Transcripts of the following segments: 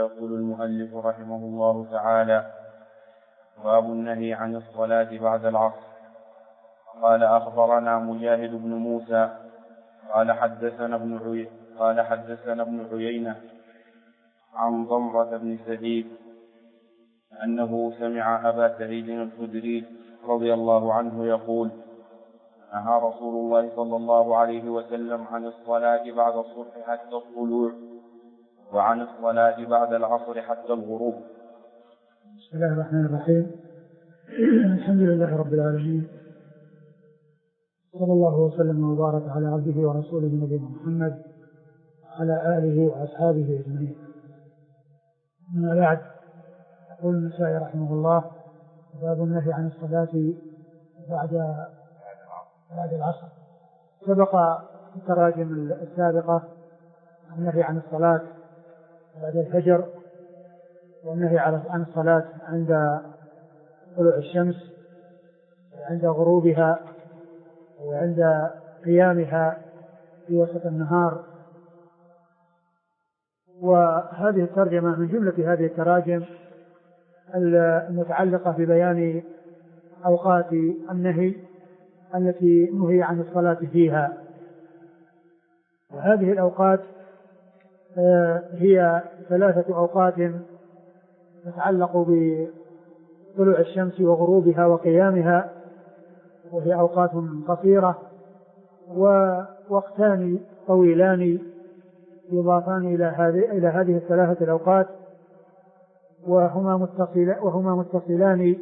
فيقول المؤلف رحمه الله تعالى: باب النهي عن الصلاة بعد العصر. قال: أخبرنا مجاهد بن موسى قال حدثنا ابن عيينة عن ضمرة بن سعيد أنه سمع أبا سعيد الخدري رضي الله عنه يقول: نهى رسول الله صلى الله عليه وسلم عن الصلاة بعد الصبح حتى الطلوع، وعن الصلاة بعد العصر حتى الغروب. بسم الله الرحمن الرحيم. الحمد لله رب العالمين، صلى الله وسلم وبارك على عبده ورسوله نبينا محمد على آله وأصحابه أجمعين. أما بعد، يقول النسائي رحمه الله: باب النهي عن الصلاة بعد العصر. سبق في التراجم السابقة النهي عن الصلاة بعد الفجر، والنهي عن الصلاة عند طلوع الشمس وعند غروبها وعند قيامها في وسط النهار. وهذه الترجمة من جملة هذه التراجم المتعلقة ببيان أوقات النهي التي نهي عن الصلاة فيها. وهذه الأوقات هي 3 أوقات تتعلق بطلوع الشمس وغروبها وقيامها، وهي أوقات قصيرة، ووقتان طويلان يضافان إلى هذه 3 الأوقات، وهما متصلان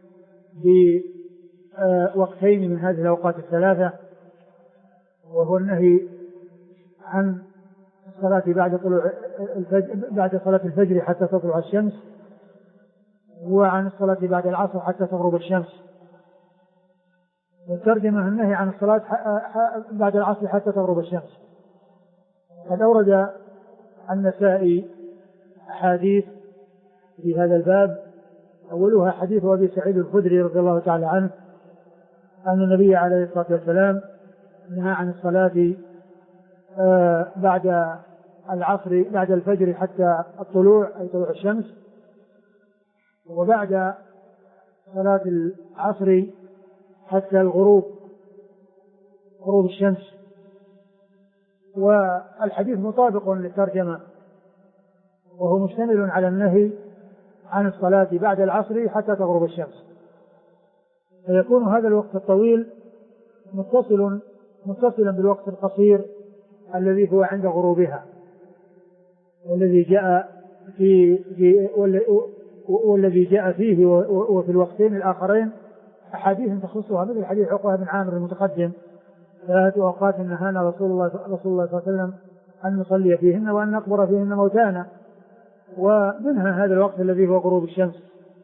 بوقتين من هذه الأوقات 3، وهو النهي عن الصلاة بعد صلاة الفجر حتى تطلع الشمس، وعن الصلاة بعد العصر حتى تغرب الشمس. والترجمة النهي عن الصلاة بعد العصر حتى تغرب الشمس. قد أورد النسائي أحاديث في هذا الباب، أولها حديث أبي سعيد الخدري رضي الله تعالى عنه أن النبي عليه الصلاة والسلام نهى عن الصلاة بعد العصر بعد الفجر حتى الطلوع أي طلوع الشمس، وبعد صلاة العصر حتى غروب الشمس. والحديث مطابق للترجمة، وهو مشتمل على النهي عن الصلاة بعد العصر حتى تغرب الشمس، فيكون هذا الوقت الطويل متصلا بالوقت القصير الذي هو عند غروبها، والذي جاء فيه وفي الوقتين الآخرين أحاديث تخصها، مثل حديث عقبة بن عامر المتقدم: 3 أوقات نهانا رسول الله صلى الله عليه وسلم أن نصلي فيهن وأن نقبر فيهن موتانا، ومنها هذا الوقت الذي هو غروب الشمس.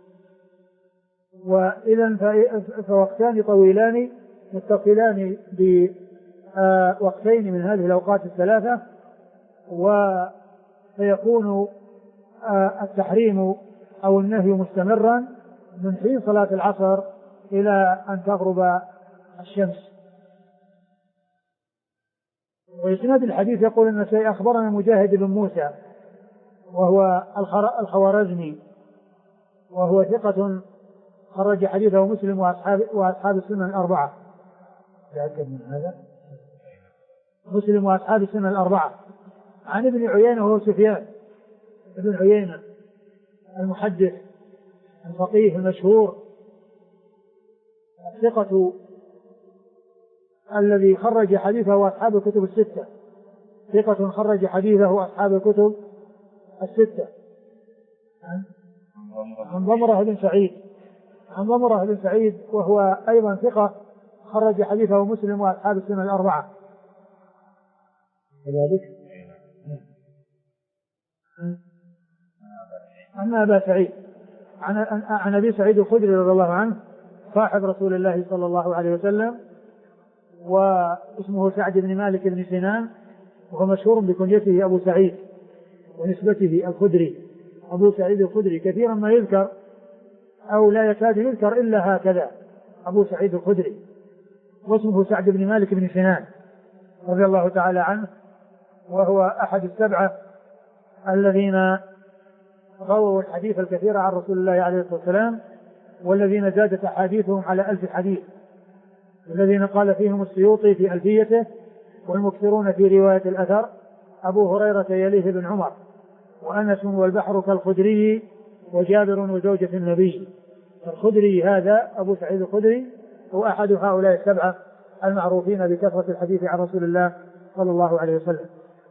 وإذن فوقتان طويلان متصلان بوقتين من هذه الأوقات 3، وسيكون التحريم أو النهي مستمرا من حين صلاة العصر إلى أن تغرب الشمس. وإسناد الحديث يقول النسائي: أخبرنا مجاهد بن موسى وهو الخوارزمي، وهو ثقة خرج حديثه مسلم وأصحاب السنن الأربعة. تأكد من هذا، مسلم وأصحاب السنن الأربعة. عن ابن عيينة وهو سفيان ابن عيينة المحدث الفقيه المشهور الثقة الذي خرج حديثه أصحاب الكتب الستة، ثقة خرج حديثه أصحاب الكتب الستة. عن ضمرة بن سعيد وهو أيضا ثقة خرج حديثه مسلم وأصحاب السنن الأربعة. كذلك عن أبا سعيد عن أبي سعيد الخدري رضي الله عنه صاحب رسول الله صلى الله عليه وسلم، واسمه سعد بن مالك بن سنان، وهو مشهور بكنيته أبو سعيد ونسبته الخدري. أبو سعيد الخدري كثيرا ما يذكر أو لا يكاد يذكر إلا هكذا، أبو سعيد الخدري، واسمه سعد بن مالك بن سنان رضي الله تعالى عنه، وهو أحد السبعة الذين رووا الحديث الكثير عن رسول الله عليه الصلاة والسلام، والذين زادت أحاديثهم على 1000 حديث، الذين قال فيهم السيوطي في ألفيته: والمكثرون في رواية الأثر أبو هريرة يليه بن عمر، وأنس والبحر كالخدري، وجابر وزوجة النبي. الخدري هذا أبو سعيد الخدري هو أحد هؤلاء السبعة المعروفين بكثرة الحديث عن رسول الله صلى الله عليه وسلم.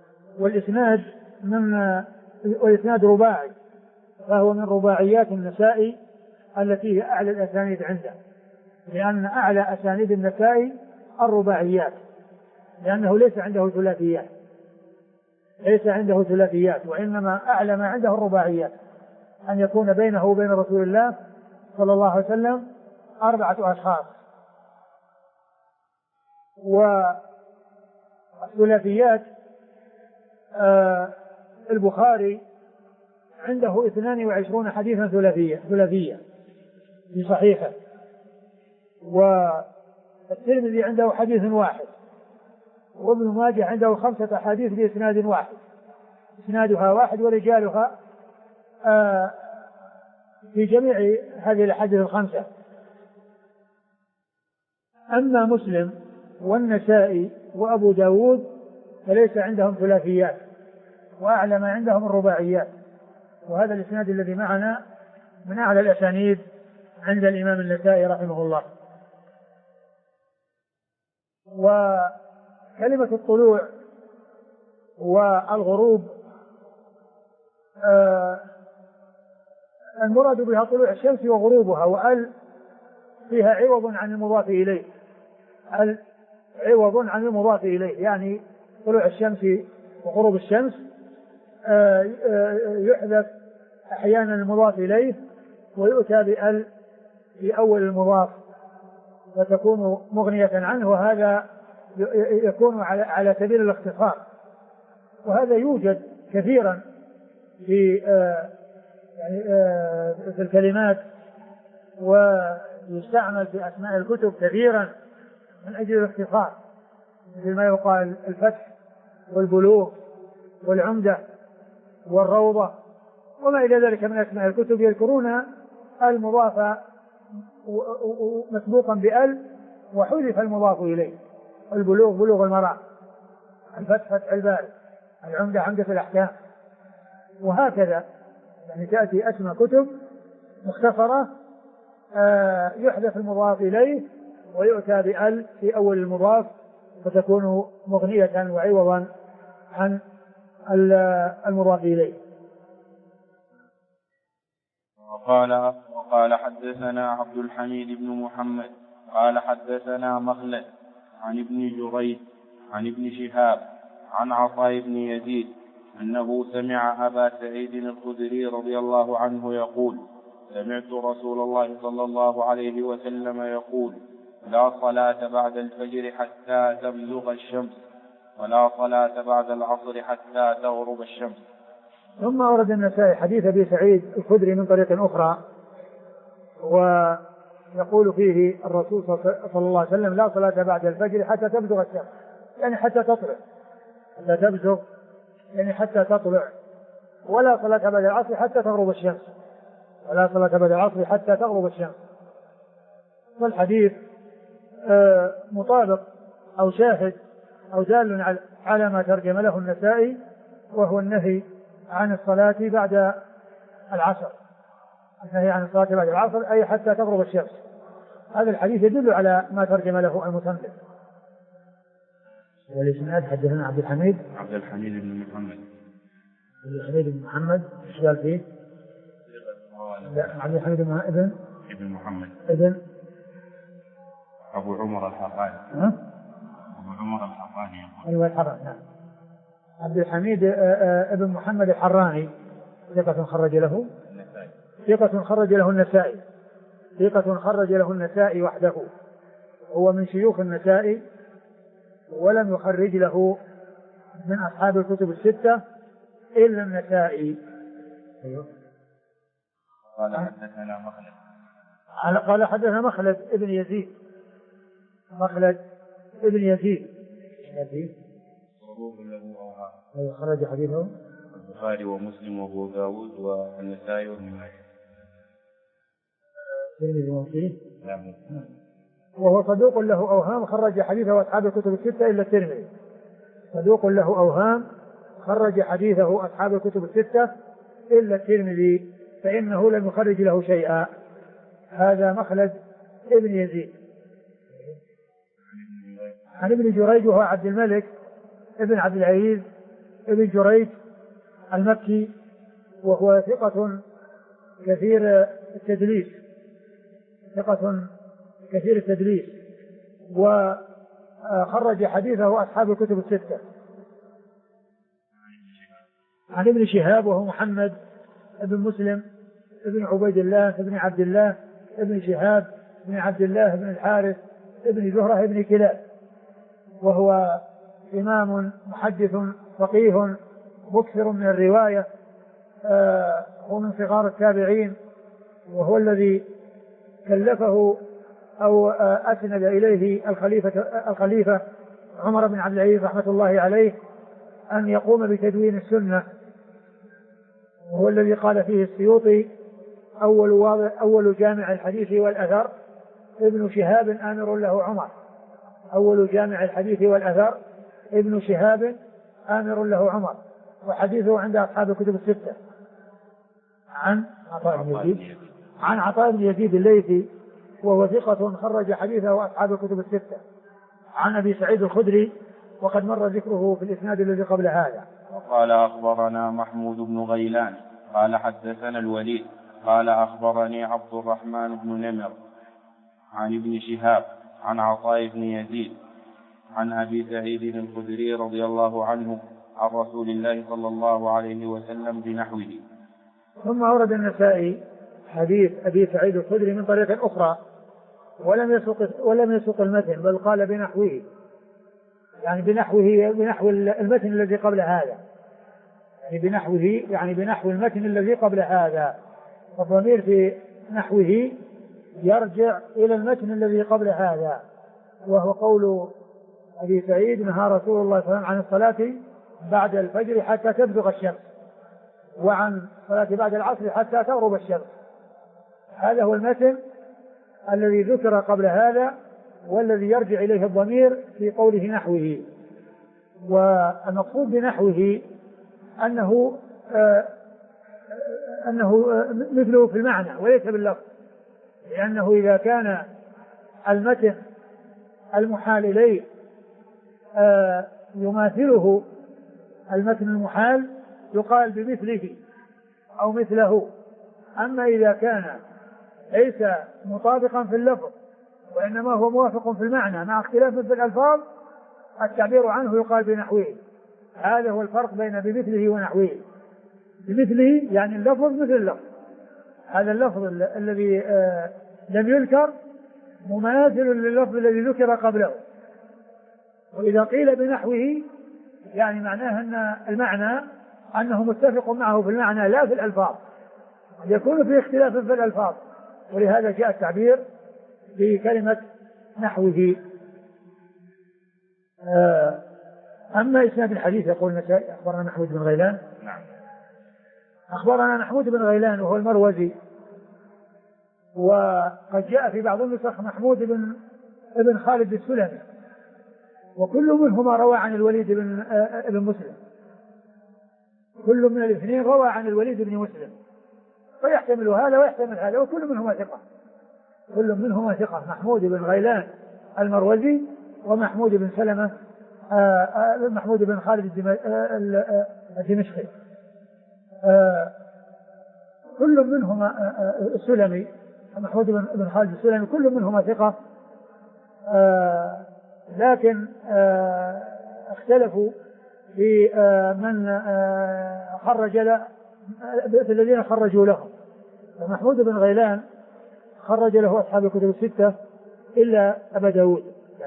والإسناد رباعي، فهو من رباعيات النسائي التي هي أعلى الأسانيد عنده، لأن أعلى أسانيد النسائي الرباعيات، لأنه ليس عنده ثلاثيات، وإنما أعلى ما عنده الرباعيات، أن يكون بينه وبين رسول الله صلى الله عليه وسلم 4 أشخاص. والثلاثيات البخاري عنده 22 حديثا ثلاثية في صحيحه، والترمذي عنده حديث واحد، وابن ماجه عنده 5 أحاديث بإسناد واحد، إسنادها واحد ورجالها في جميع هذه الأحاديث 5. أما مسلم والنسائي وأبو داود فليس عندهم ثلاثيات، وأعلى ما عندهم الرباعيات، وهذا الإسناد الذي معنا من أعلى الأسانيد عند الإمام النسائي رحمه الله. وكلمة الطلوع والغروب المراد بها طلوع الشمس وغروبها، وأل فيها عوض عن المضاف إليه، عوض عن المضاف إليه، يعني طلوع الشمس وغروب الشمس يحذف أحيانا المضاف إليه ويؤتى بأل في أول المضاف وتكون مغنية عنه، وهذا يكون على سبيل الاختصار، وهذا يوجد كثيرا في في الكلمات، ويستعمل في أسماء الكتب كثيرا من أجل الاختصار، مثل ما يقال الفتح والبلوغ والعمدة والروضة وما إلى ذلك من أسماء الكتب، يذكرون المضاف مسبوقا بأل وحذف المضاف إليه. البلوغ بلوغ المرام، الفتح فتح الباري، العمدة عمدة الأحكام، وهكذا. يعني تأتي أسماء كتب مختصرة يحذف المضاف إليه ويؤتى بأل في أول المضاف فتكون مغنية وعوضا عن المضاف إليه. وقال حدثنا عبد الحميد بن محمد قال حدثنا مخلد عن ابن جريج عن ابن شهاب عن عطاء بن يزيد أنه سمع أبا سعيد الخدري رضي الله عنه يقول: سمعت رسول الله صلى الله عليه وسلم يقول: لا صلاة بعد الفجر حتى تبلغ الشمس، ولا صلاة بعد العصر حتى تغرب الشمس. ثم ورد النسائي حديث أبي سعيد الخدري من طريق أخرى، ويقول فيه الرسول صلى الله عليه وسلم: لا صلاة بعد الفجر حتى تبلغ الشمس، يعني حتى تطلع، حتى تبزغ يعني حتى تطلع، ولا صلاة بعد العصر حتى تغرب الشمس، ولا صلاة بعد العصر حتى تغرب الشمس. فالحديث مطابق أو شاهد أو دال على ما ترجم له النسائي، وهو النهي عن الصلاة بعد العصر، النهي عن الصلاة بعد العصر أي حتى تغرب الشمس. هذا الحديث يدل على ما ترجم له المصنف. والإسناد حدثنا عبد الحميد بن محمد. عبد الحميد بن محمد ايش قال فيه؟ عبد الحميد ابن محمد ابن أبو عمر الحراني. أبو عمر الحراني. أيوة الحراني. نعم. عبد الحميد ابن محمد الحراني ثقة خرج له النسائي. ثقة خرج له النسائي وحده، هو من شيوخ النسائي ولم يخرج له من أصحاب الكتب الستة إلا النسائي. قال حدثنا مخلد. قال حدثنا مخلد ابن يزيد. مخلد ابن يزيد صدوق له أوهام. خرج حديثه البخاري ومسلم وأبو داود والنسائي وابن ماجه. نعم. وهو صدوق له أوهام خرج حديثه أصحاب الكتب الستة إلا الترمذي. صدوق له أوهام خرج حديثه أصحاب الكتب الستة إلا الترمذي فإنه لم يخرج له شيئا. هذا مخلد ابن يزيد. عن ابن جريج وهو عبد الملك ابن عبد العزيز ابن جريج المكي وهو ثقة كثير التدليس وخرج حديثه أصحاب الكتب الستة. عن ابن شهاب وهو محمد ابن مسلم ابن عبيد الله ابن عبد الله ابن شهاب ابن عبد الله ابن الحارث ابن زهرة ابن كلاب وهو إمام محدث فقيه مكثر من الرواية هو من صغار التابعين وهو الذي كلفه أو أسند إليه الخليفة عمر بن عبد العزيز رحمة الله عليه أن يقوم بتدوين السنة وهو الذي قال فيه السيوطي أول جامع الحديث والأثر ابن شهاب آمر له عمر. أول جامع الحديث والأثر ابن شهاب آمر له عمر وحديثه عند أصحاب الكتب الستة. عن عطاء بن يزيد الليثي وهو ثقة خرج حديثه أصحاب الكتب الستة. عن أبي سعيد الخدري وقد مر ذكره في الإسناد الذي قبل هذا. وقال أخبرنا محمود بن غيلان قال حدثنا الوليد قال أخبرني عبد الرحمن بن نمر عن ابن شهاب عن عطاء بن يزيد عن أبي سعيد الخدري رضي الله عنه عن رسول الله صلى الله عليه وسلم بنحوه. ثم أورد النسائي حديث أبي سعيد الخدري من طريق أخرى ولم يسق المتن بل قال بنحوه يعني بنحو المتن الذي قبل هذا يعني بنحو المتن الذي قبل هذا. الضمير في نحوه يرجع إلى المتن الذي قبل هذا وهو قول أبي سعيد نهى رسول الله صلى الله عليه وسلم عن الصلاة بعد الفجر حتى تبزغ الشمس وعن الصلاة بعد العصر حتى تغرب الشمس. هذا هو المتن الذي ذكر قبل هذا والذي يرجع إليه الضمير في قوله نحوه. والمقصود بنحوه أنه مثله في المعنى وليس باللفظ لأنه إذا كان المتن المحال إليه يماثله المتن المحال يقال بمثله أو مثله. أما إذا كان ليس مطابقا في اللفظ وإنما هو موافق في المعنى مع اختلاف في الألفاظ التعبير عنه يقال بنحوه. هذا هو الفرق بين بمثله ونحوه. بمثله يعني اللفظ مثل اللفظ. هذا اللفظ الذي لم يذكر مماثل لللفظ الذي ذكر قبله. وإذا قيل بنحوه يعني معناه أن المعنى أنه متفق معه في المعنى لا في الألفاظ. يكون في اختلاف في الألفاظ ولهذا جاء التعبير بكلمة نحوه. أما إسناد الحديث يقول النسائي أخبرنا محمود بن غيلان. أخبرنا محمود بن غيلان وهو المروزي وقد جاء في بعض النسخ محمود بن خالد السلمي وكل منهما روى عن الوليد بن مسلم. كل من الاثنين روى عن الوليد بن مسلم فيحتمل هذا ويحتمل هذا وكل منهما ثقة. محمود بن غيلان المروزي ومحمود بن سلمة محمود بن خالد الدمشقي كل منهما السلمي محمود بن خالد السلمي كل منهما ثقة لكن اختلفوا في من خرج له في الذين خرجوا له. محمود بن غيلان خرج له أصحاب الكتب الستة إلا أبا داود.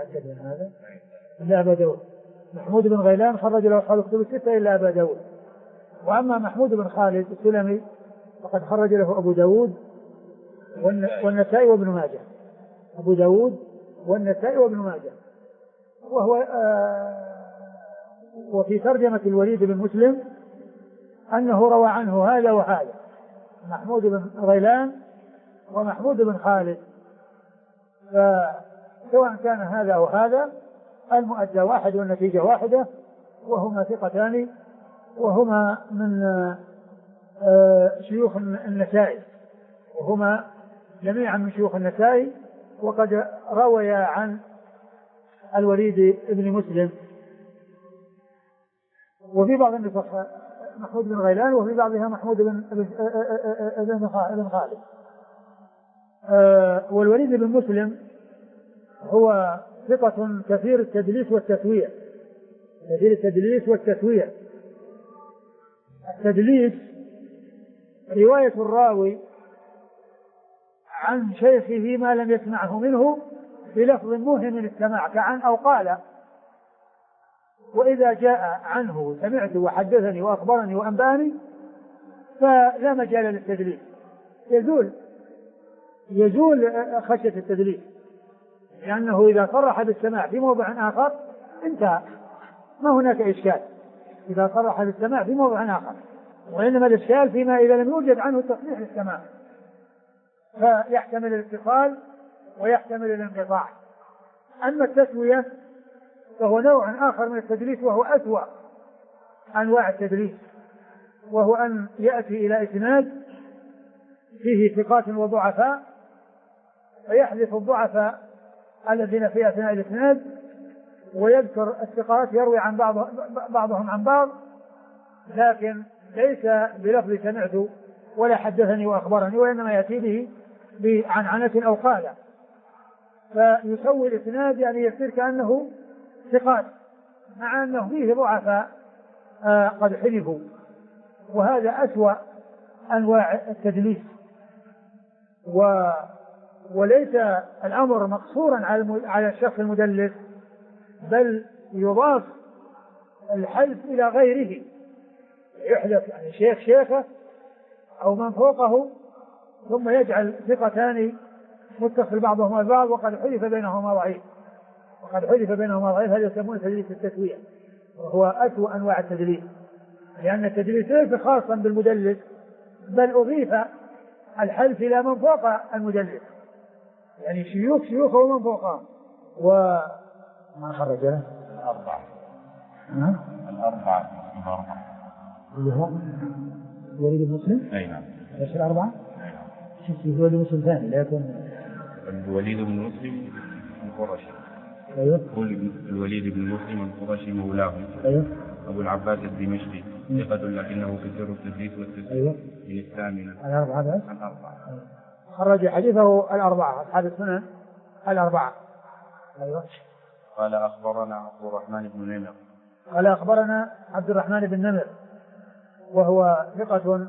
محمود بن غيلان خرج له أصحاب الكتب الستة إلا أبا داود. وأما محمود بن خالد السلمي فقد خرج له أبو داود والنسائي وابن ماجه. أبو داود والنسائي وابن ماجه. وهو وفي ترجمة الوليد بن مسلم أنه روى عنه هذا وهذا، محمود بن غيلان ومحمود بن خالد، فسواء كان هذا أو هذا المؤدى واحد والنتيجة واحدة، وهما ثقتان، وهما من شيوخ النسائي، وهما جميعا من شيوخ النسائي، وقد روي عن الوليد بن مسلم، وفي بعض النسخ محمود بن غيلان، وفي بعضها محمود بن خالد. والوليد بن مسلم هو ثقة كثير التدليس والتسوية. التدليس رواية الراوي عن شيخه ما لم يسمعه منه بلفظ موهم السماع كعن أو قال، وإذا جاء عنه سمعت وحدثني وأخبرني وأنبأني فلا مجال للتدليس، يزول خشية التدليس، لأنه إذا صرح بالسماع في موضع آخر انتهى، ما هناك إشكال إذا صرح بالسماع في موضع آخر، وإنما الإشكال فيما إذا لم يوجد عنه تصريح للسماع، فيحتمل الاتصال ويحتمل الانقطاع. أما التسوية فهو نوع آخر من التدليس، وهو أسوأ أنواع التدليس، وهو أن يأتي إلى إسناد فيه ثقات وضعفاء فيحذف الضعفاء الذين في أثناء الإسناد ويذكر الثقات، يروي عن بعضهم عن بعض، لكن ليس بلفظ سمعت ولا حدثني وأخبرني، وإنما يأتي به عنعنة أو قال، فيسوي الإسناد، يعني يصير كأنه ثقات مع أنه فيه ضعفاء قد حذفوا، وهذا أسوأ أنواع التدليس. وليس الأمر مقصورا على الشخص المدلس، بل يضاف الحذف إلى غيره، يحذف يعني شيخه أو من فوقه، ثم يجعل ثقتان متصل بعضهما البعض وقد حذف بينهما ضعيف، هذا يسمونه تدليس التسوية، وهو أسوأ أنواع التدليس، لأن التدليس ليس خاصا بالمدلس، بل أضيف الحذف إلى من فوق المدلس، يعني شيوخه ومن فوقهم. وما خرج له الأربعة اللي هو وليد المسلم. أي نعم. ايش الأربعة؟ شوف وليد المسلم ثاني لا يكون الوليد بن مسلم القرشي. أيوه. الوليد بن مسلم القرشي مولاه. أيوه. أبو العباس الدمشقي ثقة لكنه كثير التدليس والتسوية. أيوه. من الثامنة. الأربعة بس. الأربعة. خرج حديثه الأربعة أصحاب السنن الأربعة. أيوه. قال أخبرنا عبد الرحمن بن نمر. قال أخبرنا عبد الرحمن بن نمر وهو ثقة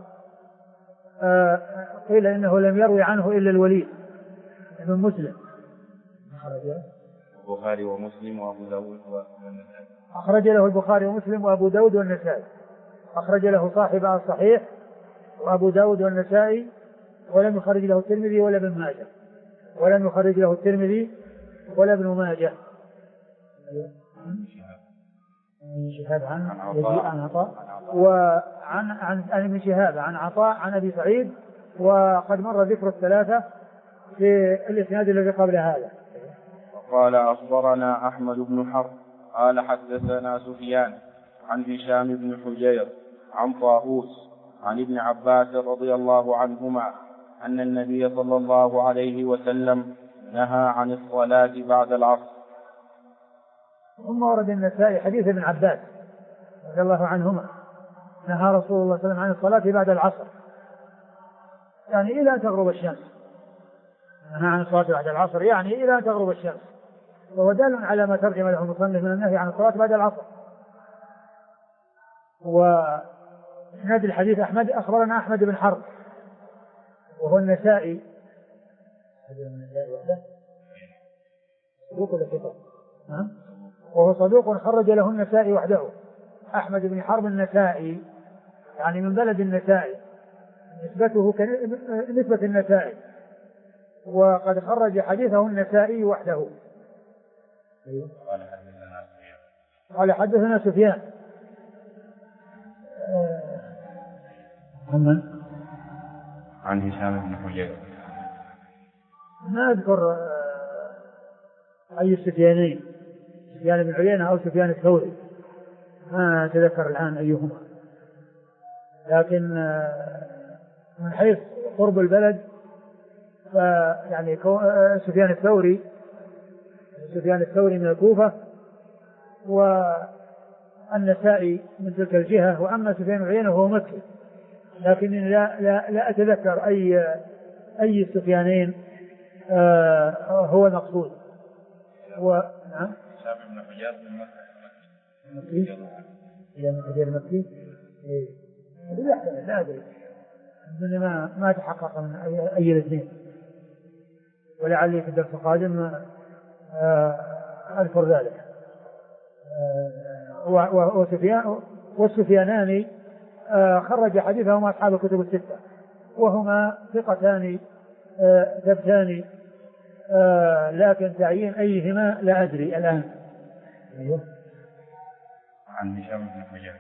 قيل إنه لم يروي عنه إلا الوليد بن مسلم. البخاري ومسلم وأبو داود والنسائي. أخرج له البخاري ومسلم وأبو داود والنسائي. أخرج له صاحب الصحيح وأبو داود والنسائي، ولم يخرج له الترمذي ولا ابن ماجه. شهاب عن عطاء، وعن ابن شهاب عن عطاء عن أبي سعيد، وقد مر ذكر الثلاثة في الإسناد الذي قبل هذا. قال أخبرنا أحمد بن حرب قال حدثنا سفيان عن هشام بن حجير عن طاووس عن ابن عباس رضي الله عنهما أن النبي صلى الله عليه وسلم نهى عن الصلاة بعد العصر. ثم ورد النسائي حديث ابن عباس رضي الله عنهما نهى رسول الله صلى الله عليه وسلم عن الصلاة بعد العصر، يعني إلى أن تغرب الشمس. نهى عن الصلاة بعد العصر يعني إلى أن تغرب الشمس، وهو دال على ما ترجم له المصنف من النهي عن الصلاة بعد العصر. وإسناد الحديث أخبرنا أحمد بن حرب وهو النسائي وهو صدوق خرج له النسائي وحده. أحمد بن حرب النسائي يعني من بلد النسائي، نسبته نسبة النسائي، وقد خرج حديثه النسائي وحده. قال حدثنا سفيان عن هشام بن حجير. ما أذكر أي السفيانين، سفيان بن عيينة أو سفيان الثوري، ما أتذكر الآن أيهما، لكن من حيث قرب البلد يعني سفيان الثوري من الكوفة، والنسائي من تلك الجهة، وأما سفيان بن عيينة هو مكي، لكن لا أتذكر أي السفيانين هو المقصود. نعم. هشام بن حجير من مكة. مكي. لا أدري، ما تحقق من أي الاثنين، ولعلي في الدرس القادم أذكر ذلك. والسفيانان خرج حديثهما أصحاب الكتب الستة، وهما ثقتان ثبتان، لكن تعيين أيهما لا أدري الآن. عن هشام بن حجير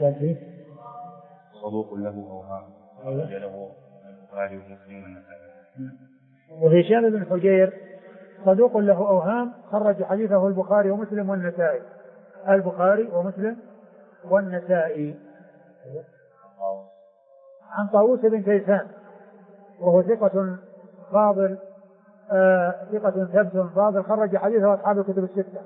صدوق له أوهام خرج له البخاري ومسلم والنسائي. وهشام بن حجير صدوق له أوهام خرج حديثه البخاري ومسلم والنسائي. البخاري ومسلم والنسائي. عن طاووس بن كيسان وهو ثقة فاضل، ثقة ثبت فاضل، خرج حديثه أصحاب الكتب الستة.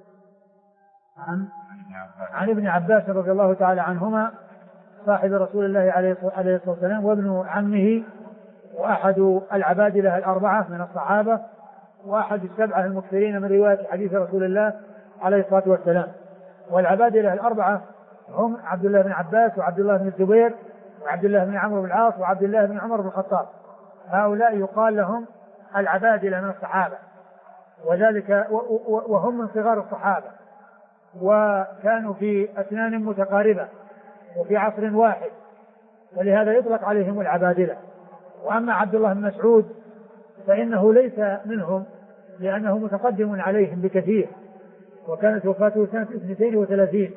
عن ابن عباس رضي الله تعالى عنهما صاحب رسول الله عليه الصلاة والسلام، وابن عمه، وأحد العبادلة الأربعة من الصحابة، وأحد السبعة المكثرين من رواية حديث رسول الله عليه الصلاة والسلام. والعبادلة الأربعة هم عبد الله بن عباس، وعبد الله بن الزبير، وعبد الله بن عمرو بن العاص، وعبد الله بن عمر بن الخطاب. هؤلاء يقال لهم العبادلة من الصحابة، وذلك وهم من صغار الصحابة، وكانوا في أسنان متقاربة وفي عصر واحد، ولهذا يطلق عليهم العبادلة. وأما عبد الله بن مسعود فإنه ليس منهم، لأنه متقدم عليهم بكثير، وكانت وفاته سنة 32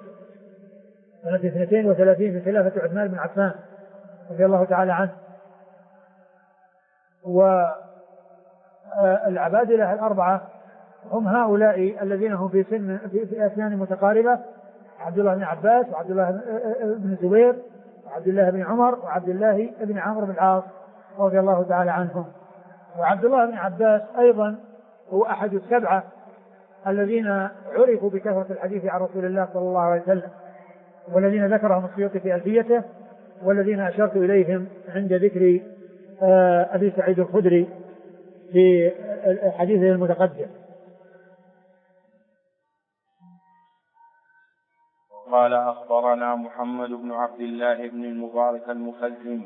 في خلافة عثمان بن عفان رضي الله تعالى عنه. والعبادلة الأربعة هم هؤلاء الذين هم في أسنان متقاربة، عبد الله بن عباس، وعبد الله بن الزبير، وعبد الله بن عمر، وعبد الله بن عمرو بن العاص رضي الله تعالى عنهم. وعبد الله بن عباس أيضا هو أحد السبعة الذين عرفوا بكثرة الحديث عن رسول الله صلى الله عليه وسلم، والذين ذكرهم السيوطي في ألفيته، والذين أشرت إليهم عند ذكر أبي سعيد الخدري في حديثه المتقدم. قال أخبرنا محمد بن عبد الله بن المبارك المخزن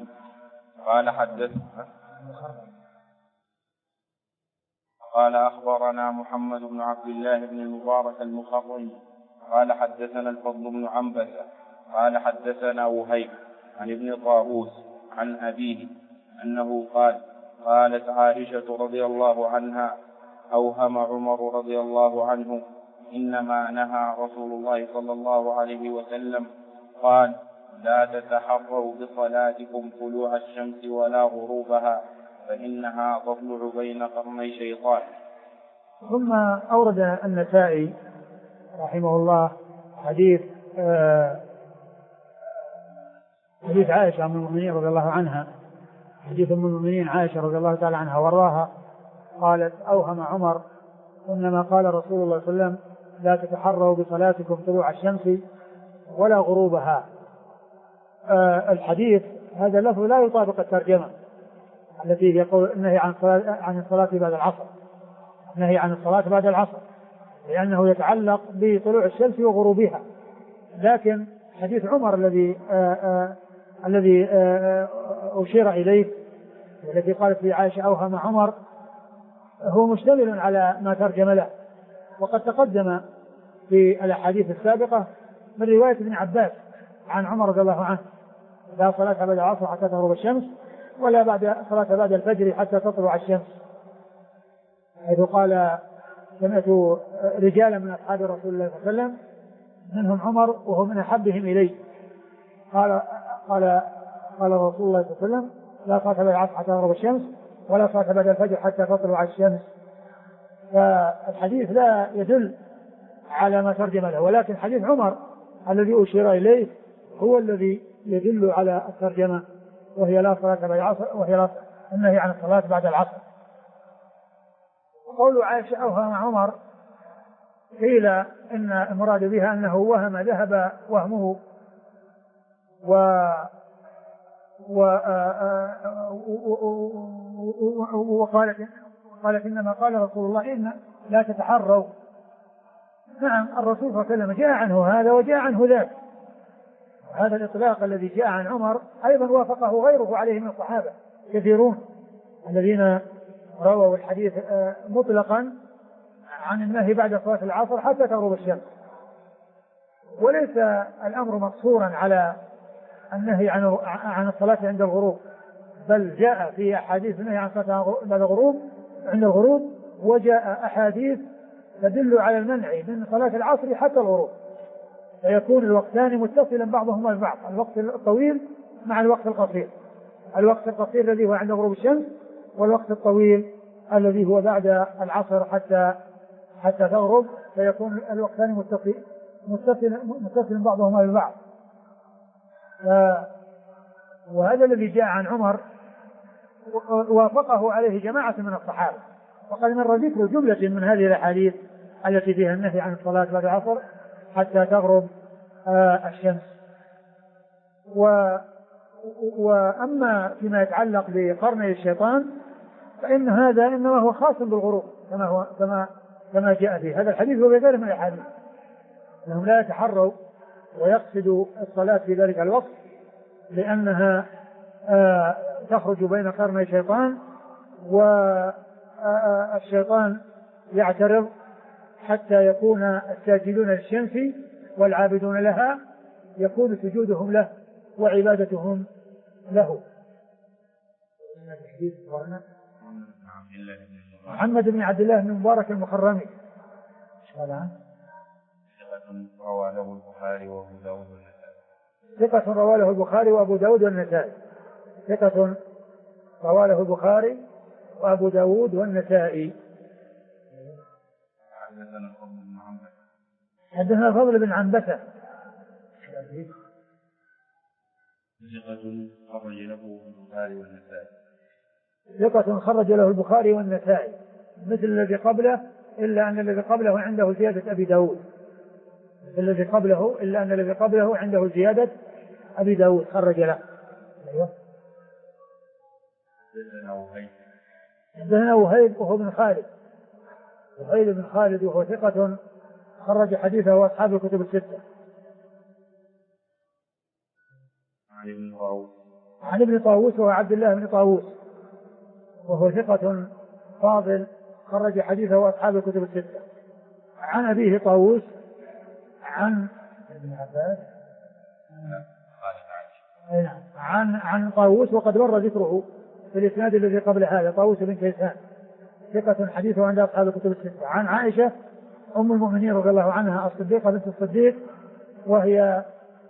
قال أخبرنا محمد بن عبد الله بن المبارك المخرم قال حدثنا الفضل بن عنبسة قال حدثنا وهيب عن ابن طاووس عن أبيه أنه قالت عائشة رضي الله عنها أوهم عمر رضي الله عنه إنما نهى رسول الله صلى الله عليه وسلم قال لا تتحروا بصلاتكم طلوع الشمس ولا غروبها فإنها تطلع بين قرني شيطان. ثم أورد النسائي رحمه الله حديث عائشة أم المؤمنين رضي الله عنها، حديث أم المؤمنين عائشة رضي الله تعالى عنها وراها قالت أوهم عمر إنما قال رسول الله صلى الله عليه وسلم لا تتحروا بصلاتكم طلوع الشمس ولا غروبها. الحديث هذا اللفظ لا يطابق الترجمة التي يقول النهي عن الصلاة بعد العصر، النهي عن الصلاة بعد العصر، لأنه يتعلق بطلوع الشمس وغروبها. لكن حديث عمر الذي أشير إليه والتي قالت في عائشة أوهم عمر هو مشتمل على ما ترجم له، وقد تقدم في الأحاديث السابقة من رواية ابن عباس عن عمر رضي الله عنه لا صلاة بعد العصر حتى تغرب الشمس ولا صلاة بعد الفجر حتى تطلع الشمس، حيث قال سمعت رجالا من أصحاب رسول الله صلى الله عليه وسلم منهم عمر وهو من أحبهم إلي، قال رسول الله صلى الله عليه وسلم لا صلاة بعد العصر حتى تغرب الشمس ولا صلاة بعد الفجر حتى تطلع الشمس. فالحديث لا يدل على ما ترجم له، ولكن حديث عمر الذي أشير إليه هو الذي يدل على الترجمة، وهي لا صلاة بعد العصر، وهي النهي عن الصلاة بعد العصر. وقول عائشة أوهم عمر قيل إن المراد بها أنه وهم ذهب وهمه وقالت إنما قال رسول الله إن لا تتحروا. نعم الرسول صلى الله عليه وسلم جاء عنه هذا وجاء عنه ذاك. هذا الإطلاق الذي جاء عن عمر أيضا وافقه غيره عليه من الصحابة كثيرون الذين رووا الحديث مطلقا عن النهي بعد صلاة العصر حتى تغرب الشمس. وليس الأمر مقصورا على النهي عن الصلاة عند الغروب، بل جاء في أحاديث النهي عن الصلاة بعد الغروب عند الغروب، وجاء أحاديث تدل على المنع من صلاة العصر حتى الغروب، فيكون الوقتان متصلا بعضهما ببعض، الوقت الطويل مع الوقت القصير، الوقت القصير الذي هو عند غروب الشمس، والوقت الطويل الذي هو بعد العصر حتى تغرب، فيكون الوقتان متصل بعضهما ببعض. وهذا الذي جاء عن عمر وافقه عليه جماعة من الصحابة، وقد مر ذكر جملة من هذه الأحاديث التي فيها النهي عن الصلاة بعد العصر حتى تغرب الشمس. وأما فيما يتعلق بقرني الشيطان فإن هذا إنما هو خاص بالغروب كما جاء في هذا الحديث وبغيره من الأحاديث، أنهم لا يتحروا ويقصدوا الصلاة في ذلك الوقت لأنها تخرج بين قرني الشيطان، والشيطان يعترض حتى يكون الساجدون للشمس والعابدون لها يكون سجودهم له وعبادتهم له. محمد بن عبد الله بن مبارك المخرمي روى له البخاري وابو داود والنسائي. ثقة روى له البخاري وابو داود والنسائي. ثقة روى له البخاري وابو داود والنسائي. حدثنا الفضل بن عنبسة. ثقة خرج له البخاري والنسائي. ثقة خرج له البخاري والنسائي مثل الذي قبله، إلا أن الذي قبله عنده زيادة أبي داود. الذي قبله إلا أن الذي قبله عنده زيادة أبي داود خرج له. أيوه. حدثنا وهيب وهو بن خالد. وهيب بن خالد وهو ثقة خرج حديثه وأصحاب الكتب الستة. عن ابن طاووس وهو عبد الله بن طاووس وهو ثقة فاضل خرج حديثه وأصحاب الكتب الستة. عن أبيه طاووس عن ابن عباس عن طاووس، وقد مر ذكره في الإسناد الذي قبل هذا، طاووس بن كيسان ثقة حديثه عند أصحاب الكتب الستة. عن عائشة أم المؤمنين رضي الله عنها الصديقة بنت الصديق، وهي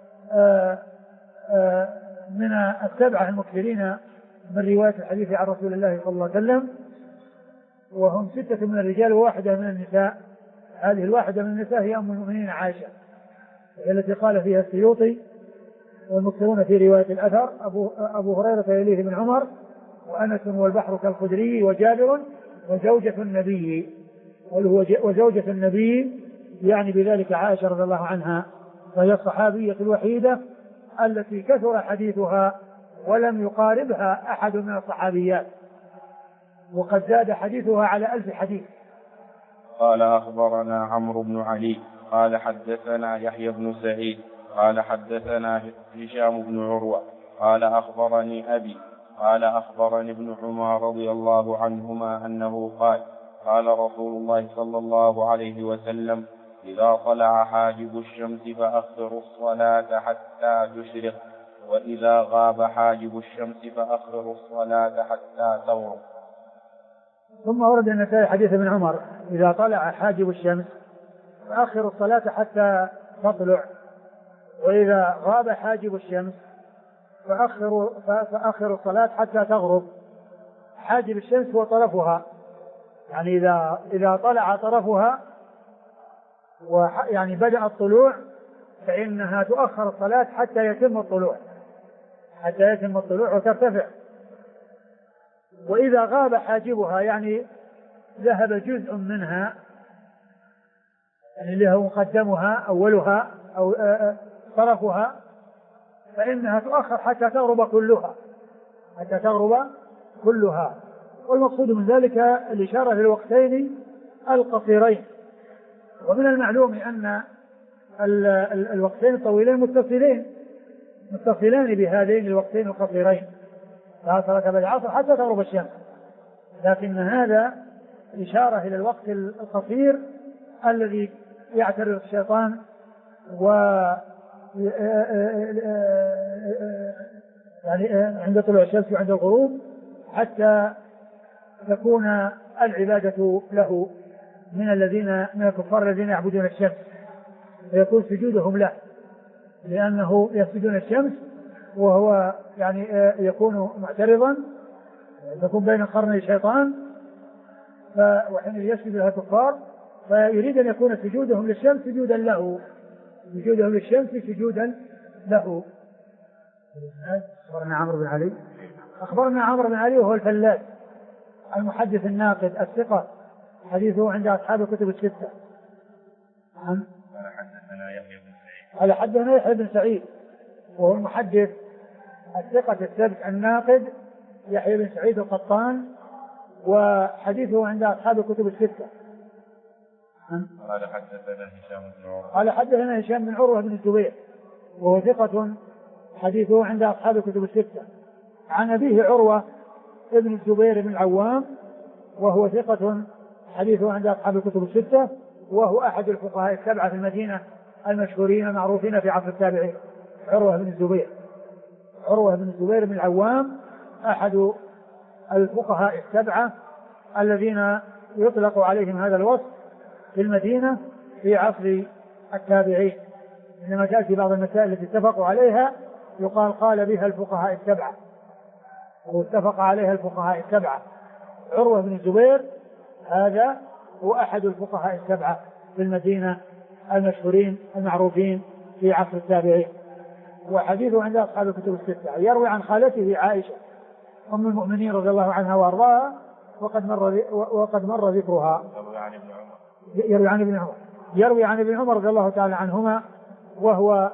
من السبعة المكثرين من رواية الحديث عن رسول الله صلى الله عليه وسلم، وهم 6 من الرجال وواحدة من النساء. هذه الواحدة من النساء هي أم المؤمنين عائشة التي قال فيها السيوطي والمكثرون في رواية الأثر أبو هريرة يليه بن عمر وأنس والبحر كالخدري وجابر وزوجة النبي. وزوجة النبي يعني بذلك عائشة رضي الله عنها، وهي الصحابية الوحيدة التي كثر حديثها ولم يقاربها أحد من الصحابيات، وقد زاد حديثها على 1000 حديث. قال أخبرنا عمرو بن علي قال حدثنا يحيى بن سعيد قال حدثنا هشام بن عروة قال أخبرني أبي قال أخبرني ابن عمر رضي الله عنهما أنه قال قال رسول الله صلى الله عليه وسلم إذا طلع حاجب الشمس فأخروا الصلاة حتى تشرق، وإذا غاب حاجب الشمس فأخروا الصلاة حتى تغرب. ثم ورد النسائي حديث ابن عمر إذا طلع حاجب الشمس فأخروا الصلاة حتى تطلع، وإذا غاب حاجب الشمس فأخروا الصلاة حتى تغرب. حاجب الشمس هو طرفها، يعني إذا طلع طرفها يعني بدأ الطلوع فإنها تؤخر الصلاة حتى يتم الطلوع وترتفع. وإذا غاب حاجبها يعني ذهب جزء منها، يعني اللي هو مقدمها أولها أو طرفها، فإنها تؤخر حتى تغرب كلها. والمقصود من ذلك الإشارة للوقتين القصيرين. ومن المعلوم أن الوقتين الطويلين متصلان بهذين الوقتين القصيرين، لا صلاة بعد العصر حتى تغرب الشمس، لكن هذا إشارة إلى الوقت القصير الذي يعترض الشيطان يعني عند طلوع الشمس وعند الغروب، حتى تكون العبادة له من الكفار الذين يعبدون الشمس، فيكون سجودهم له لأنه يسجدون الشمس وهو يعني يكون معترضا، يكون بين قرني الشيطان، وحين يسجد لها الكفار فيريد أن يكون سجودهم للشمس سجودا له. أخبرنا عمرو بن علي وهو الفلاس المحدث الناقد الثقة، حديثه عند أصحاب الكتب الستة. قال حدثنا يحيى بن سعيد وهو المحدث الثقة الثبت الناقد يحيى بن سعيد القطان، وحديثه عند أصحاب الكتب الستة. قال حدثنا هشام بن عروة بن الزبير وهو ثقة حديثه عند أصحاب الكتب الستة، عن أبيه عروة ابن الزبير بن العوام وهو ثقة حديثه عند أصحاب الكتب الستة، وهو أحد الفقهاء السبعة في المدينة المشهورين المعروفين في عصر التابعين. عروة بن الزبير بن العوام أحد الفقهاء السبعة الذين يطلق عليهم هذا الوصف في المدينة في عصر التابعين. إنما تأتي بعض المسائل التي اتفقوا عليها يقال قال بها الفقهاء السبعة أو اتفق عليها الفقهاء السبعة. عروة بن الزبير هذا هو أحد الفقهاء السبعة في المدينة المشهورين المعروفين في عصر التابعين، وحديثه عند أصحاب الكتب الستة. يروي عن خالته عائشة أم المؤمنين رضي الله عنها وأرضاها وقد مر ذكرها. يروي عن ابن عمر رضي الله تعالى عنهما وهو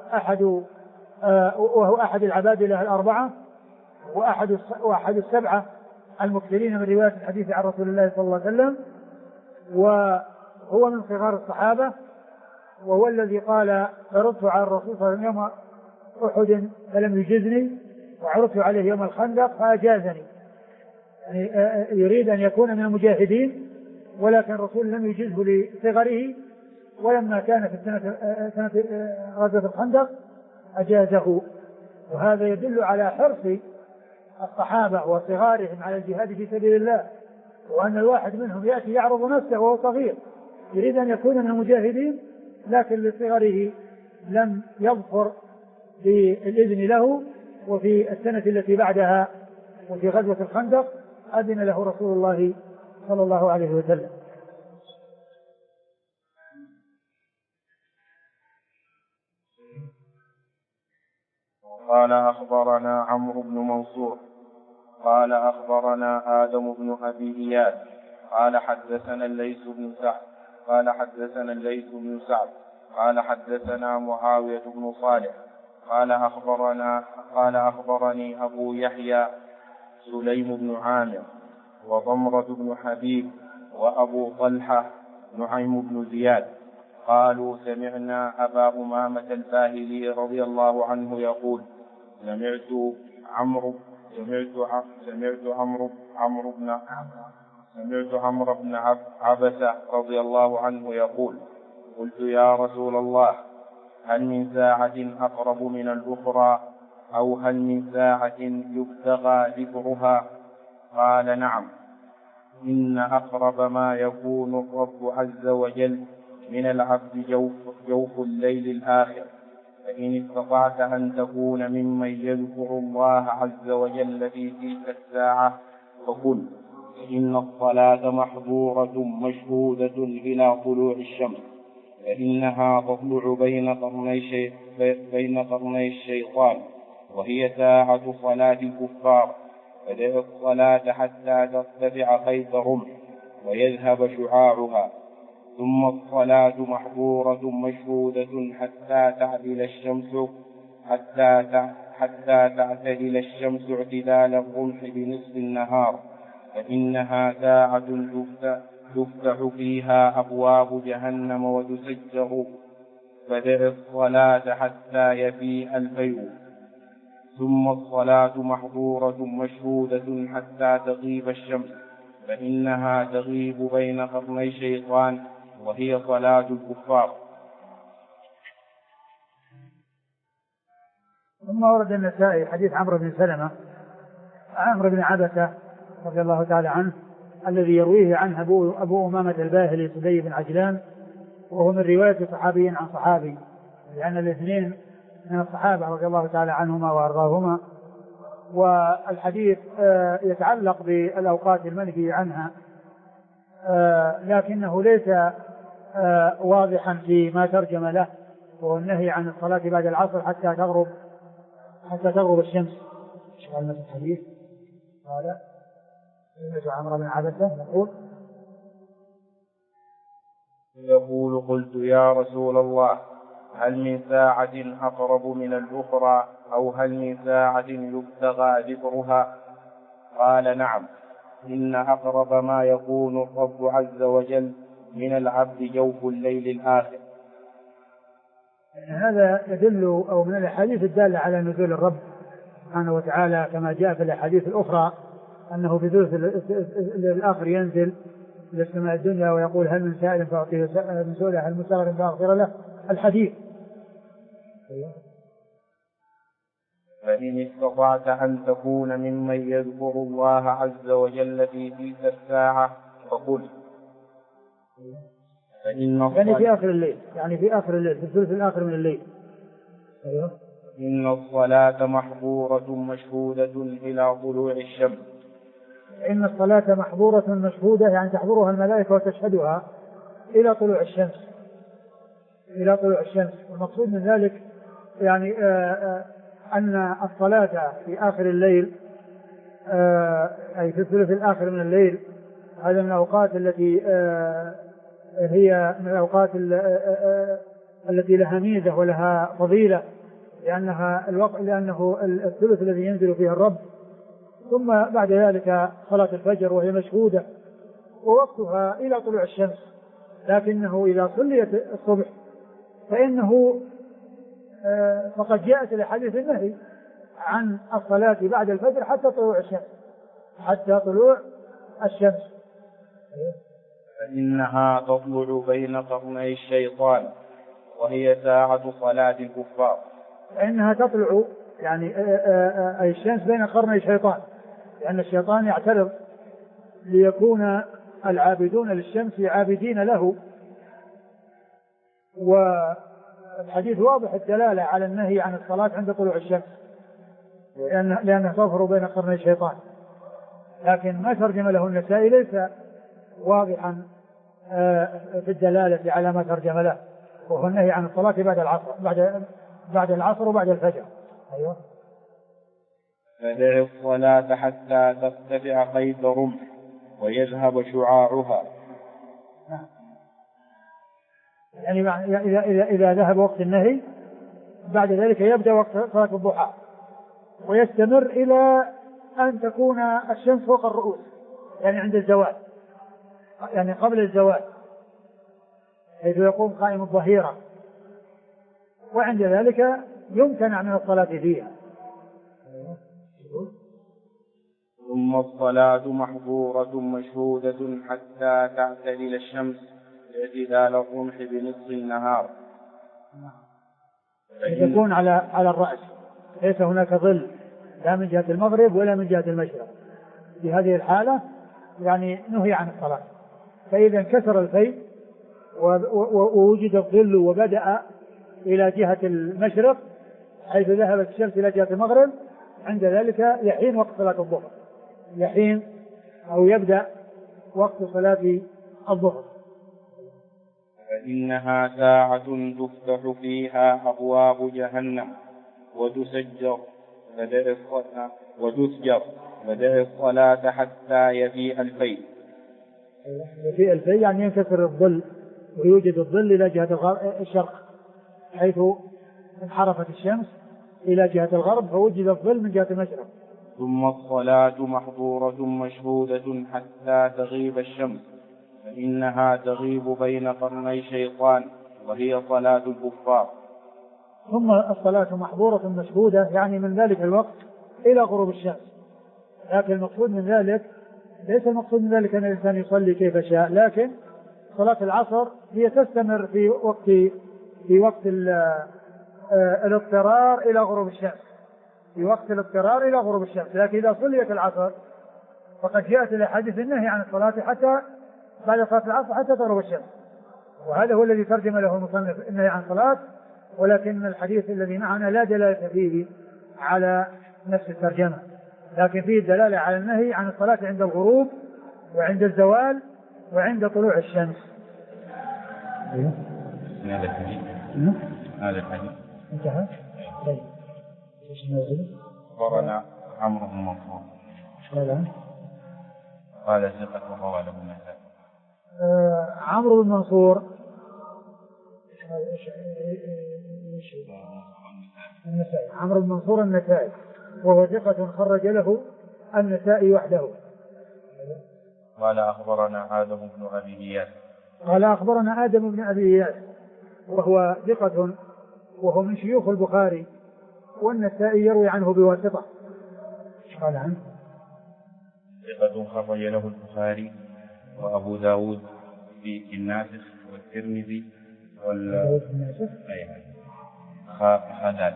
أحد العبادلة الأربعة وأحد السبعة المكثرين من رواية الحديث عن رسول الله صلى الله عليه وسلم، وهو من صغار الصحابة، وهو الذي قال عرضت على الرسول صلى الله عليه وسلم يوم أحد فلم يجزني وعرضت عليه يوم الخندق فأجازني، يعني يريد أن يكون من المجاهدين، ولكن الرسول لم يجزه لصغره، ولما كان في سنة غزوة الخندق أجازه. وهذا يدل على حرص الصحابة وصغارهم على الجهاد في سبيل الله، وأن الواحد منهم يأتي يعرض نفسه وهو صغير يريد أن يكون من المجاهدين، لكن لصغره لم يظفر بالإذن له. وفي السنة التي بعدها وفي غزوة الخندق أذن له رسول الله صلى الله عليه وسلم. قال أخبرنا عمرو بن منصور قال أخبرنا آدم بن أبي إياس قال حدثنا الليث بن سعد قال حدثنا معاوية بن صالح قال أخبرني أبو يحيى سليم بن عامر وضمرة بن حبيب وأبو طلحة نعيم بن زياد قالوا سمعنا أبا أمامة الباهلي رضي الله عنه يقول سمعت عمرو بن عبسة رضي الله عنه يقول قلت يا رسول الله هل من ساعة أقرب من الأخرى أو هل من ساعة يبتغى ذكرها؟ قال نعم، إن أقرب ما يكون الرب عز وجل من العبد جوف الليل الآخر فإن استطعت أن تكون ممن يذكر الله عز وجل في تلك الساعة فقل إن الصلاة محظورة مشهودة إلى طلوع الشمس، فإنها تطلع بين قرني الشيطان، وهي ساعة صلاة الكفار، فدع الصلاة حتى ترتفع خيط رمح ويذهب شعاعها، ثم الصلاة محظورة مشهودة حتى تعتدل الشمس اعتدال الرمح بنصف النهار، فإنها ساعة تفتح فيها أبواب جهنم وتسجر، فدع الصلاة حتى يفيء الفيء. ثم الصلاة محظورة مشهودة حتى تغيب الشمس، فإنها تغيب بين قرني الشيطان، وهي صلاة الكفار. ثم ورد النسائي حديث عمرو بن عبسة رضي الله تعالى عنه الذي يرويه عنه أبو أمامة الباهلي صدي بن عجلان، وهو من رواية صحابي عن صحابي، لأن الاثنين من الصحابة رضي الله تعالى عنهما وأرضاهما. والحديث يتعلق بالأوقات المنهي عنها، لكنه ليس واضحا فيما ترجم له، وهو النهي عن الصلاة بعد العصر حتى تغرب الشمس. قال في الحديث قال عمرو بن عبسة يقول قلت يا رسول الله هل من ساعة أقرب من الأخرى أو هل من ساعة يبتغى ذكرها؟ قال نعم، إن أقرب ما يكون الرب عز وجل من العبد جوف الليل الآخر. هذا يدل أو من الأحاديث الدالة على نزول الرب سبحانه وتعالى كما جاء في الأحاديث الأخرى أنه في ثلث الآخر ينزل إلى السماء الدنيا ويقول هل من سائل فأعطيه من سؤله هل مستغفر فأغفر له، الحديث. فإن استطعت أن تكون ممن يذكر الله عز وجل في تلك الساعة فقل يعني في آخر الليل، في الثلث الآخر من الليل. إن الصلاة محظورة مشهودة إلى طلوع الشمس. إن الصلاة محظورة مشهودة يعني تحضرها الملائكة وتشهدها إلى طلوع الشمس. والمقصود من ذلك يعني أن الصلاة في آخر الليل أي في الثلث الآخر من الليل هذا من الأوقات التي هي من الأوقات التي لها ميزة ولها فضيلة، لأنه الثلث الذي ينزل فيه الرب، ثم بعد ذلك صلاة الفجر وهي مشهودة ووقتها إلى طلوع الشمس. لكنه إذا صليت الصبح فإنه فقد جاءت الأحاديث النهي عن الصلاة بعد الفجر حتى طلوع الشمس. فإنها تطلع بين قرني الشيطان وهي ساعة صلاة الكفار. فإنها تطلع يعني أي الشمس بين قرني الشيطان، لأن الشيطان يعترض ليكون العابدون للشمس عابدين له. والحديث واضح الدلالة على النهي عن الصلاة عند طلوع الشمس لأنها تظهر بين قرني الشيطان، لكن ما ترجم له النسائي ليس واضحا في الدلالة على ما ترجم له، وهو النهي عن الصلاة بعد العصر وبعد الفجر. أيوة. فدع الصلاة حتى ترتفع قيد رمح ويذهب شعاعها. يعني إذا ذهب وقت النهي بعد ذلك يبدأ وقت صلاة الضحى ويستمر إلى أن تكون الشمس فوق الرؤوس، يعني عند الزوال، يعني قبل الزوال، حيث يقوم قائم الظهيرة، وعند ذلك يمتنع من الصلاة فيها. ثم الصلاة محظورة مشهودة حتى تعتدل الشمس اعتدال الرمح بنصف النهار، تكون على الرأس، ليس هناك ظل لا من جهة المغرب ولا من جهة المشرق. في هذه الحالة يعني نهي عن الصلاة. فإذا انكسر الفيء ووجد الظل وبدأ إلى جهة المشرق حيث ذهبت الشمس إلى جهة المغرب، عند ذلك يحين وقت صلاة الظهر، يحين أو يبدأ وقت صلاة الظهر. فإنها ساعة تفتح فيها أبواب جهنم وتسجر فدع الصلاة حتى يفيء الفيء. يفيء الفيء يعني ينكسر الظل ويوجد الظل إلى جهة الشرق، حيث انحرفت الشمس إلى جهة الغرب فوجد الظل من جهة المشرق. ثم الصلاة محظورة مشهودة حتى تغيب الشمس، فإنها تغيب بين قرني شيطان وهي صلاة الكفار. ثم الصلاة محظورة مشهودة يعني من ذلك الوقت إلى غروب الشمس، لكن المقصود من ذلك ليس المقصود من ذلك أن الإنسان يصلي كيف شاء، لكن صلاة العصر هي تستمر في وقت الاضطرار إلى غروب الشمس، في وقت الاضطرار إلى غروب الشمس. لكن إذا صليت العصر فقد جاءت الأحاديث النهي عن الصلاة حتى بعد صلاة العصر حتى تغرب الشمس، وهذا هو الذي ترجم له المصنف النهي عن الصلاة، ولكن الحديث الذي معنا لا دلالة فيه على نفس الترجمة، لكن فيه الدلالة على النهي عن الصلاة عند الغروب وعند الزوال وعند طلوع الشمس. هذا الحديث انتهى. طيب أخبرنا عمرو بن منصور قال ثقة وروى له النسائي. عمرو بن منصور النسائي، عمرو بن منصور النسائي، وهو ثقة خرج له النسائي وحده. قال أخبرنا آدم بن أبي إياس قال أخبرنا آدم بن أبي إياس وهو ثقة وهو من شيوخ البخاري، والنسائي يروي عنه بواسطة. قال عنه ثقة خرج له البخاري وأبو داود في الناسخ والترمذي خدال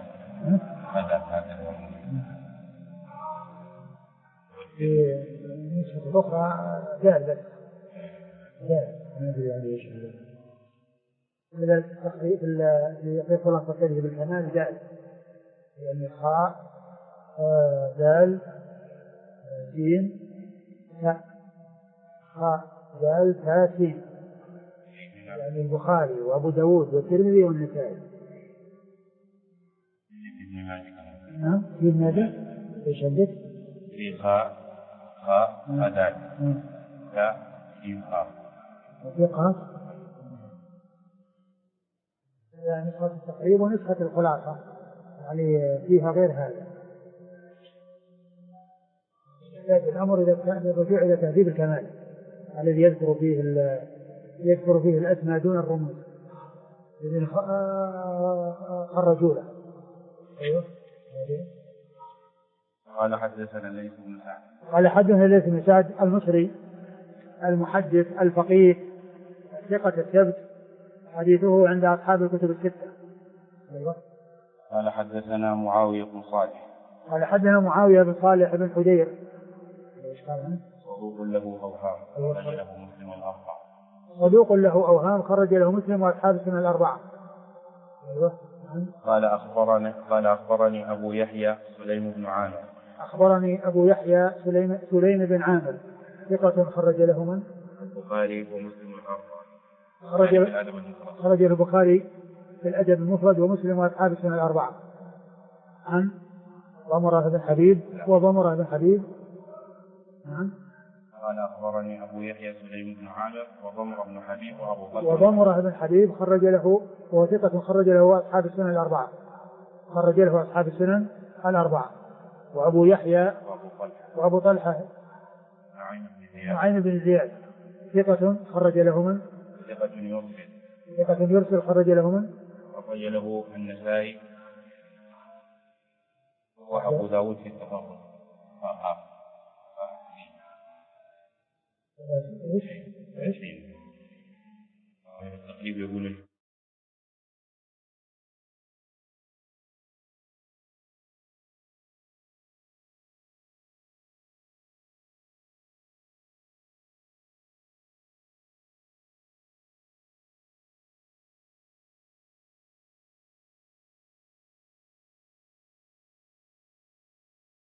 في النسخة الأخرى دال ما أدري يعني إيش في خلاصة تجربة بالكمال دال، يعني خاء دال سين خاء دال تاء سين، يعني البخاري وأبو داود والترمذي والنسائي. نعم في ماذا؟ ايش عندك؟ في خاء دال تاء سين خاء وفي قاف، يعني نسخة التقريب ونسخة الخلاصة يعني فيها غير هذا. الأمر إذا كان الرجوع إلى تهذيب الكمال الذي يذكر فيه الأسماء دون الرموز الذين خرجوا له. أيوه. قال حدثنا الليث بن سعد قال حدثنا الليث بن سعد المصري المحدث الفقيه ثقة الثبت، حديثه عند أصحاب الكتب الستة. أيوه. قال حدثنا معاوية بن صالح قال حدثنا معاوية بن صالح بن حدير صدوق له أوهام خرج له مسلم الأربعة. صدوق له أوهام خرج له مسلم وأصحاب السنن الأربعة. قال أخبرني أبو يحيى سليم بن عامر. أخبرني أبو يحيى سليم بن عامر ثقة خرج له من؟ البخاري ومسلم الأربعة. خرج البخاري في الأدب المفرد ومسلم وأصحاب السنن الأربعة. عن ضمرة بن حبيب وضمرة بن حبيب. نعم. قال أخبرني أبو يحيى سليم بن عامر وضمرة بن حبيب وأبو بكر. وضمرة بن حبيب خرج له وثقة خرج له أصحاب السنن الأربعة. خرج له أصحاب السنن الأربعة. وأبو يحيى وأبو طلحة نعيم بن زياد ثقة خرج له من؟ ثقة يرسل خرج له من؟ خرج له النسائي وأبو داود في التفرد.